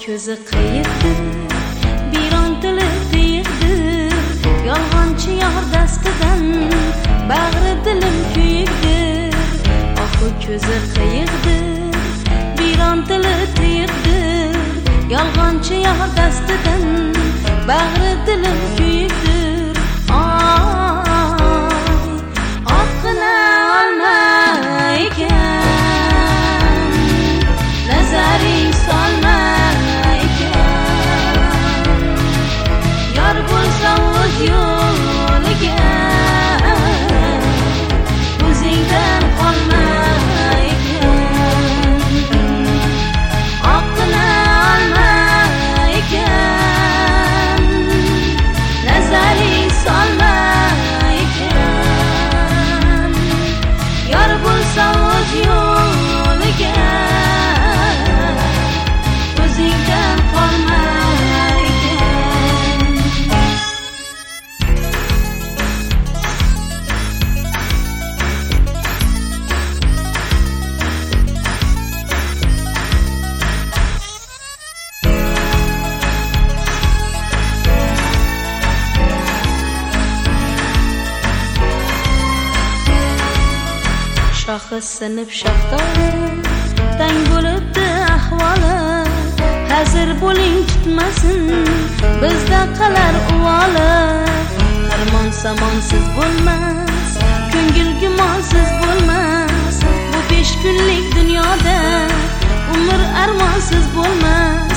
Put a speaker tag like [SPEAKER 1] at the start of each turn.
[SPEAKER 1] ko'zi qiyiqdir, biron tili qiyiqdir, yolg'onchi yor dastidan bag'ri dilim kuyikdir. Oxu ko'zi qiyiqdir, biron tili qiyiqdir, yolg'onchi yor dastidan bag'ri dilim kuyikdir. Otqina olmaykan, nazaring solmaykan, yor bo'lsa o'z yo'liga, o'zingdan qolmaykan. Otqina olmaykan, nazaring solmaykan, yor bo'lsa o'z yo'liga, o'zingdan qolmaykan. Shoxi sinib shaftoli, tang bo'libdi ahvoli. Hazir bo'ling tutmasin, bizda qalar uvoli. Armon samonsiz bo'lmas, ko'ngil gumonsiz bo'lmas. Bu 5 kunlik dunyoda umr armonsiz bo'lmas.